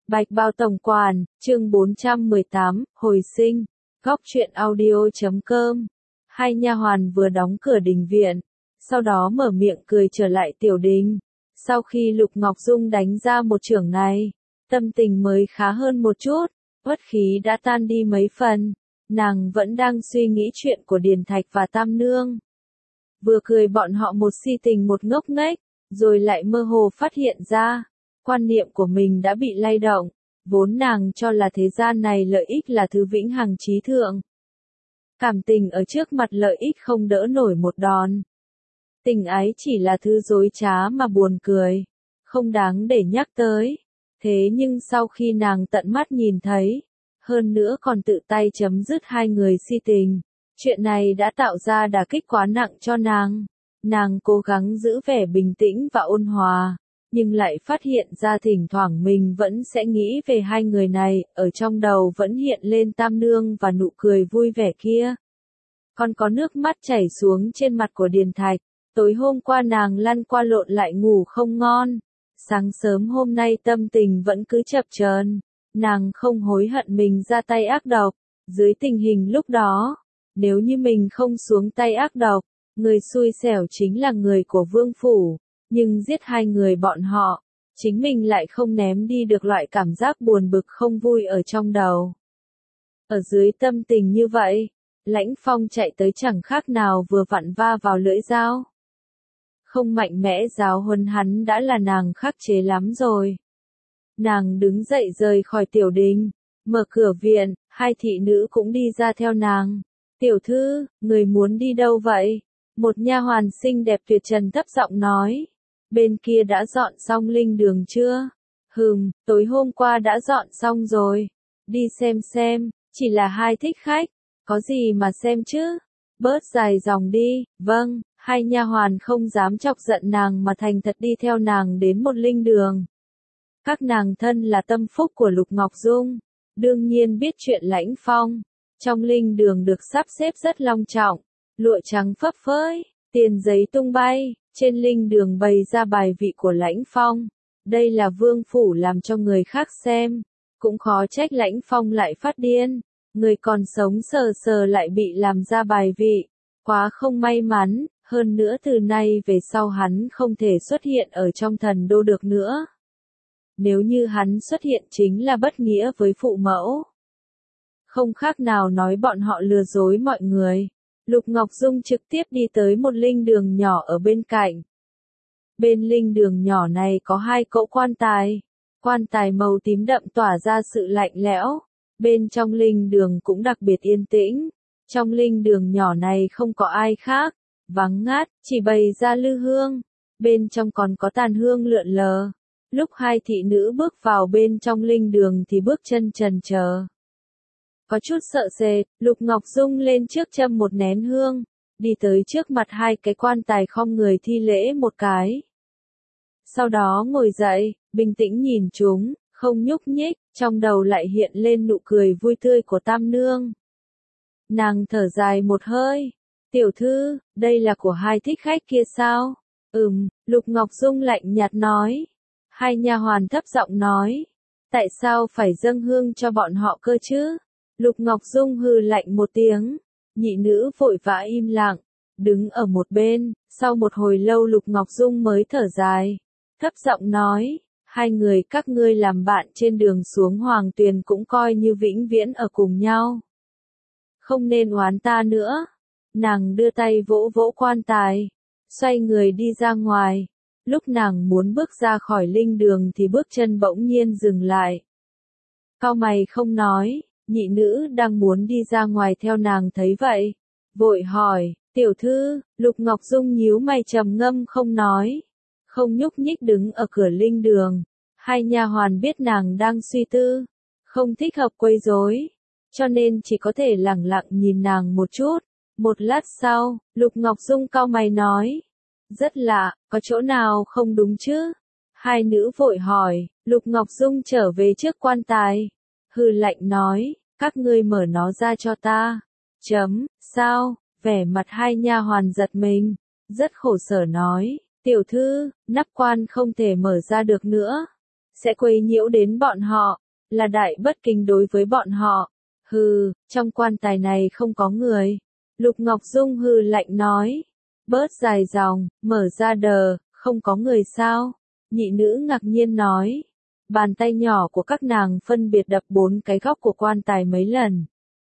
Bạch Bao Tổng Quản, chương 418, hồi sinh, góc truyện audio.com. Hai nha hoàn vừa đóng cửa đình viện, sau đó mở miệng cười trở lại tiểu đình. Sau khi Lục Ngọc Dung đánh ra một chưởng này, tâm tình mới khá hơn một chút, uất khí đã tan đi mấy phần, nàng vẫn đang suy nghĩ chuyện của Điền Thạch và Tam Nương. Vừa cười bọn họ một si tình một ngốc nghếch, rồi lại mơ hồ phát hiện ra, quan niệm của mình đã bị lay động, vốn nàng cho là thế gian này lợi ích là thứ vĩnh hằng trí thượng. Cảm tình ở trước mặt lợi ích không đỡ nổi một đòn. Tình ái chỉ là thứ dối trá mà buồn cười, không đáng để nhắc tới. Thế nhưng sau khi nàng tận mắt nhìn thấy, hơn nữa còn tự tay chấm dứt hai người si tình, chuyện này đã tạo ra đả kích quá nặng cho nàng. Nàng cố gắng giữ vẻ bình tĩnh và ôn hòa, nhưng lại phát hiện ra thỉnh thoảng mình vẫn sẽ nghĩ về hai người này, ở trong đầu vẫn hiện lên Tam Nương và nụ cười vui vẻ kia. Còn có nước mắt chảy xuống trên mặt của Điền Thạch, tối hôm qua nàng lăn qua lộn lại ngủ không ngon, sáng sớm hôm nay tâm tình vẫn cứ chập chờn, nàng không hối hận mình ra tay ác độc, dưới tình hình lúc đó, nếu như mình không xuống tay ác độc, người xui xẻo chính là người của vương phủ. Nhưng giết hai người bọn họ, chính mình lại không ném đi được loại cảm giác buồn bực không vui ở trong đầu. Ở dưới tâm tình như vậy, Lãnh Phong chạy tới chẳng khác nào vừa vặn va vào lưỡi dao. Không mạnh mẽ giáo huấn hắn đã là nàng khắc chế lắm rồi. Nàng đứng dậy rời khỏi tiểu đình, mở cửa viện, hai thị nữ cũng đi ra theo nàng. Tiểu thư, người muốn đi đâu vậy? Một nha hoàn xinh đẹp tuyệt trần thấp giọng nói. Bên kia đã dọn xong linh đường chưa? Tối hôm qua đã dọn xong rồi. Đi xem, chỉ là hai thích khách, có gì mà xem chứ? Bớt dài dòng đi. Vâng, hai nha hoàn không dám chọc giận nàng mà thành thật đi theo nàng đến một linh đường. Các nàng thân là tâm phúc của Lục Ngọc Dung, đương nhiên biết chuyện Lãnh Phong. Trong linh đường được sắp xếp rất long trọng, lụa trắng phấp phới, tiền giấy tung bay. Trên linh đường bày ra bài vị của Lãnh Phong. Đây là vương phủ làm cho người khác xem. Cũng khó trách Lãnh Phong lại phát điên. Người còn sống sờ sờ lại bị làm ra bài vị. Quá không may mắn, hơn nữa từ nay về sau hắn không thể xuất hiện ở trong thần đô được nữa. Nếu như hắn xuất hiện chính là bất nghĩa với phụ mẫu. Không khác nào nói bọn họ lừa dối mọi người. Lục Ngọc Dung trực tiếp đi tới một linh đường nhỏ ở bên cạnh. Bên linh đường nhỏ này có hai cỗ quan tài màu tím đậm tỏa ra sự lạnh lẽo. Bên trong linh đường cũng đặc biệt yên tĩnh. Trong linh đường nhỏ này không có ai khác, vắng ngát, chỉ bày ra lư hương. Bên trong còn có tàn hương lượn lờ. Lúc hai thị nữ bước vào bên trong linh đường thì bước chân chần chờ. Có chút sợ sệt, Lục Ngọc Dung lên trước châm một nén hương, đi tới trước mặt hai cái quan tài khom người thi lễ một cái. Sau đó ngồi dậy, bình tĩnh nhìn chúng, không nhúc nhích, trong đầu lại hiện lên nụ cười vui tươi của Tam Nương. Nàng thở dài một hơi, tiểu thư, đây là của hai thích khách kia sao? Lục Ngọc Dung lạnh nhạt nói. Hai nha hoàn thấp giọng nói, tại sao phải dâng hương cho bọn họ cơ chứ? Lục Ngọc Dung hừ lạnh một tiếng, nhị nữ vội vã im lặng, đứng ở một bên, sau một hồi lâu Lục Ngọc Dung mới thở dài, thấp giọng nói, hai người các ngươi làm bạn trên đường xuống Hoàng Tuyền cũng coi như vĩnh viễn ở cùng nhau. Không nên oán ta nữa. Nàng đưa tay vỗ vỗ quan tài, xoay người đi ra ngoài. Lúc nàng muốn bước ra khỏi linh đường thì bước chân bỗng nhiên dừng lại. Cau mày không nói. Nhị nữ đang muốn đi ra ngoài theo nàng thấy vậy, vội hỏi, tiểu thư. Lục Ngọc Dung nhíu mày trầm ngâm không nói, không nhúc nhích đứng ở cửa linh đường. Hai nha hoàn biết nàng đang suy tư, không thích hợp quấy rối, cho nên chỉ có thể lẳng lặng nhìn nàng một chút. Một lát sau, Lục Ngọc Dung cau mày nói, rất lạ, có chỗ nào không đúng chứ? Hai nữ vội hỏi, Lục Ngọc Dung trở về trước quan tài. Hừ lạnh nói, các ngươi mở nó ra cho ta. Sao? Vẻ mặt hai nha hoàn giật mình, rất khổ sở nói, tiểu thư, nắp quan không thể mở ra được nữa. sẽ quấy nhiễu đến bọn họ, là đại bất kính đối với bọn họ. Hừ, trong quan tài này không có người. Lục Ngọc Dung hừ lạnh nói. Bớt dài dòng, mở ra đờ, không có người sao? Nhị nữ ngạc nhiên nói. Bàn tay nhỏ của các nàng phân biệt đập 4 cái góc của quan tài mấy lần.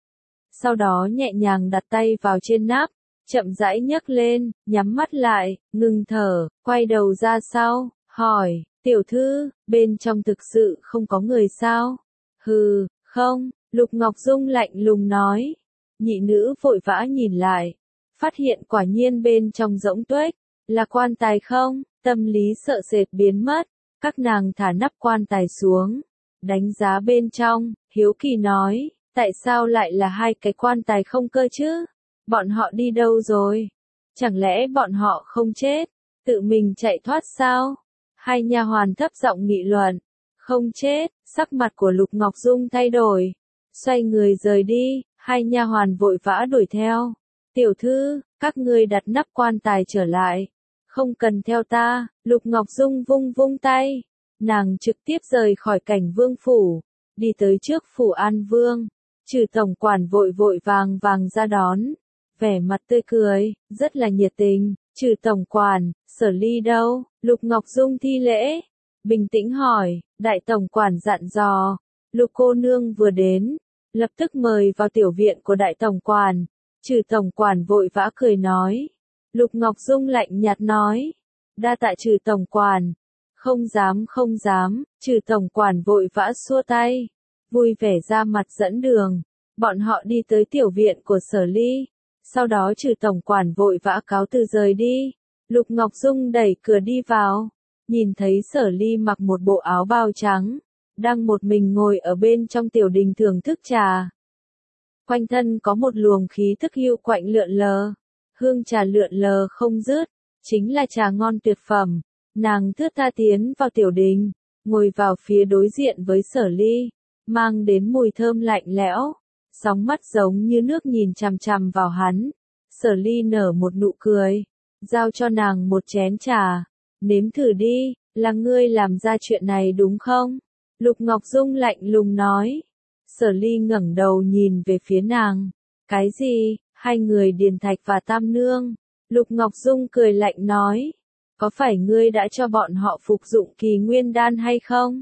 Sau đó nhẹ nhàng đặt tay vào trên nắp, chậm rãi nhấc lên, nhắm mắt lại, ngừng thở, quay đầu ra sau, hỏi, tiểu thư, bên trong thực sự không có người sao? Hừ, không, Lục Ngọc Dung lạnh lùng nói. Nhị nữ vội vã nhìn lại, phát hiện quả nhiên bên trong rỗng tuếch, là quan tài không, tâm lý sợ sệt biến mất, các nàng thả nắp quan tài xuống, đánh giá bên trong, hiếu kỳ nói, tại sao lại là 2 cái quan tài không cơ chứ? Bọn họ đi đâu rồi? Chẳng lẽ bọn họ không chết, tự mình chạy thoát sao? Hai nha hoàn thấp giọng nghị luận, không chết, sắc mặt của Lục Ngọc Dung thay đổi, xoay người rời đi, hai nha hoàn vội vã đuổi theo. Tiểu thư, các ngươi đặt nắp quan tài trở lại, không cần theo ta. Lục Ngọc Dung vung vung tay, nàng trực tiếp rời khỏi Cảnh Vương phủ, đi tới trước phủ An Vương. Trừ tổng quản vội vội vàng ra đón, vẻ mặt tươi cười, rất là nhiệt tình. Trừ tổng quản, Sở Ly đâu? Lục Ngọc Dung thi lễ, bình tĩnh hỏi. Đại tổng quản dặn dò, Lục cô nương vừa đến, lập tức mời vào tiểu viện của đại tổng quản. Trừ tổng quản vội vã cười nói. Lục Ngọc Dung lạnh nhạt nói, đa tạ Trừ tổng quản. Không dám không dám. Trừ tổng quản vội vã xua tay, vui vẻ ra mặt dẫn đường. Bọn họ đi tới tiểu viện của Sở Ly, sau đó Trừ tổng quản vội vã cáo từ rời đi. Lục Ngọc Dung đẩy cửa đi vào, nhìn thấy Sở Ly mặc một bộ áo bào trắng, đang một mình ngồi ở bên trong tiểu đình thưởng thức trà. Quanh thân có một luồng khí thức hưu quạnh lượn lờ, hương trà lượn lờ không dứt, chính là trà ngon tuyệt phẩm. Nàng thướt tha tiến vào tiểu đình, ngồi vào phía đối diện với Sở Ly, mang đến mùi thơm lạnh lẽo, sóng mắt giống như nước nhìn chằm chằm vào hắn. Sở Ly nở một nụ cười, giao cho nàng một chén trà, nếm thử đi, là ngươi làm ra chuyện này đúng không? Lục Ngọc Dung lạnh lùng nói. Sở Ly ngẩng đầu nhìn về phía nàng. Cái gì? Hai người Điền Thạch và Tam Nương. Lục Ngọc Dung cười lạnh nói. Có phải ngươi đã cho bọn họ phục dụng kỳ nguyên đan hay không?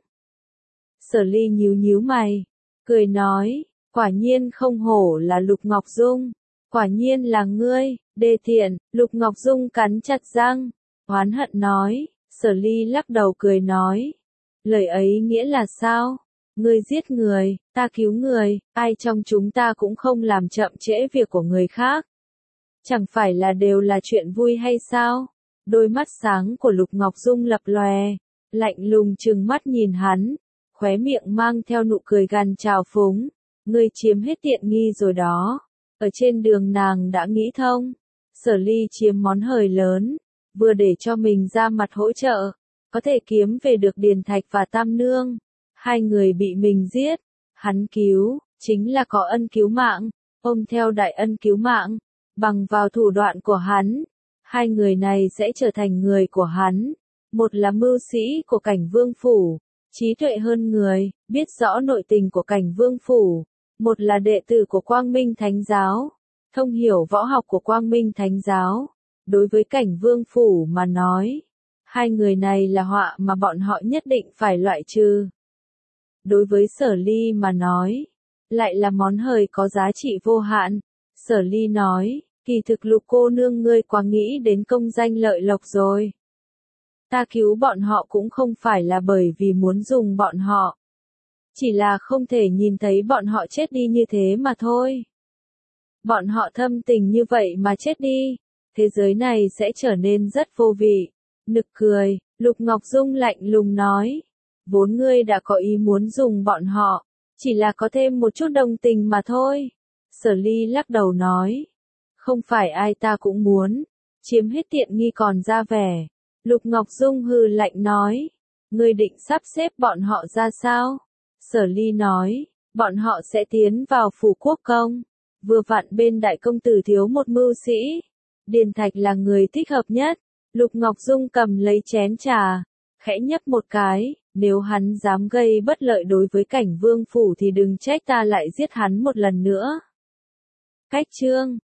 Sở Ly nhíu nhíu mày, cười nói, quả nhiên không hổ là Lục Ngọc Dung, quả nhiên là ngươi, đê tiện. Lục Ngọc Dung cắn chặt răng, oán hận nói. Sở Ly lắc đầu cười nói, lời ấy nghĩa là sao? Ngươi giết người, ta cứu người, ai trong chúng ta cũng không làm chậm trễ việc của người khác. Chẳng phải là đều là chuyện vui hay sao? Đôi mắt sáng của Lục Ngọc Dung lập lòe, lạnh lùng trừng mắt nhìn hắn, khóe miệng mang theo nụ cười gằn trào phúng. Ngươi chiếm hết tiện nghi rồi đó. Ở trên đường nàng đã nghĩ thông. Sở Ly chiếm món hời lớn, vừa để cho mình ra mặt hỗ trợ, có thể kiếm về được Điền Thạch và Tam Nương. Hai người bị mình giết, hắn cứu, chính là có ân cứu mạng, ôm theo đại ân cứu mạng, bằng vào thủ đoạn của hắn, hai người này sẽ trở thành người của hắn. Một là mưu sĩ của Cảnh Vương phủ, trí tuệ hơn người, biết rõ nội tình của Cảnh Vương phủ. Một là đệ tử của Quang Minh Thánh Giáo, thông hiểu võ học của Quang Minh Thánh Giáo. Đối với Cảnh Vương phủ mà nói, hai người này là họa mà bọn họ nhất định phải loại trừ. Đối với Sở Ly mà nói, lại là món hời có giá trị vô hạn. Sở Ly nói, kỳ thực Lục cô nương ngươi quá nghĩ đến công danh lợi lộc rồi. Ta cứu bọn họ cũng không phải là bởi vì muốn dùng bọn họ. Chỉ là không thể nhìn thấy bọn họ chết đi như thế mà thôi. Bọn họ thâm tình như vậy mà chết đi, thế giới này sẽ trở nên rất vô vị. Nực cười, Lục Ngọc Dung lạnh lùng nói. Vốn ngươi đã có ý muốn dùng bọn họ, chỉ là có thêm một chút đồng tình mà thôi. Sở Ly lắc đầu nói. Không phải ai ta cũng muốn, chiếm hết tiện nghi còn ra vẻ. Lục Ngọc Dung hừ lạnh nói. Ngươi định sắp xếp bọn họ ra sao? Sở Ly nói, bọn họ sẽ tiến vào phủ quốc công. Vừa vặn bên đại công tử thiếu một mưu sĩ. Điền Thạch là người thích hợp nhất. Lục Ngọc Dung cầm lấy chén trà, khẽ nhấp một cái, Nếu hắn dám gây bất lợi đối với cảnh vương phủ thì đừng trách ta lại giết hắn một lần nữa. Cách chương